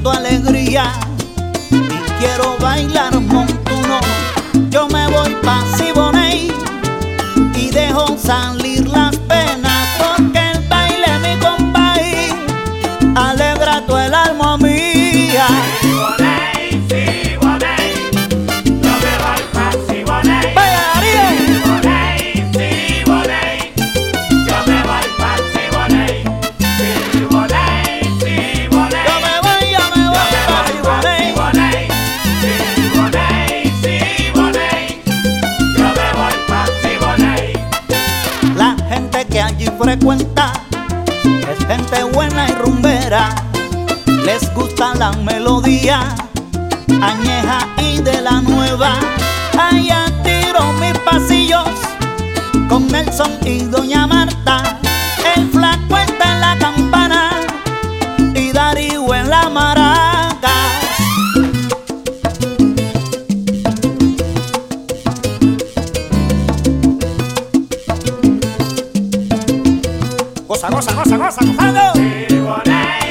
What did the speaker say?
siento alegría y quiero bailar montuno. Yo me voy pa' Siboney y dejo salir las penas, porque el baile es mi compay, alegra todo el alma mía. Siboney, Siboney, yo me voy pa' Siboney. ¡Vaya, Ariel! Siboney, Siboney, yo me voy pa' Siboney. Siboney, Siboney, Yo me voy pa' Siboney. Siboney, Siboney, Siboney, yo me voy pa' Siboney. La gente que allí frecuenta es gente buena y rumbera, les gusta la melodía añeja y de la nueva. Allá tiro mis pasillos con Nelson y Doña Marta, el flaco está en la campana y Darío en la maraca. Goza, goza, goza, goza, gozando. Siboney,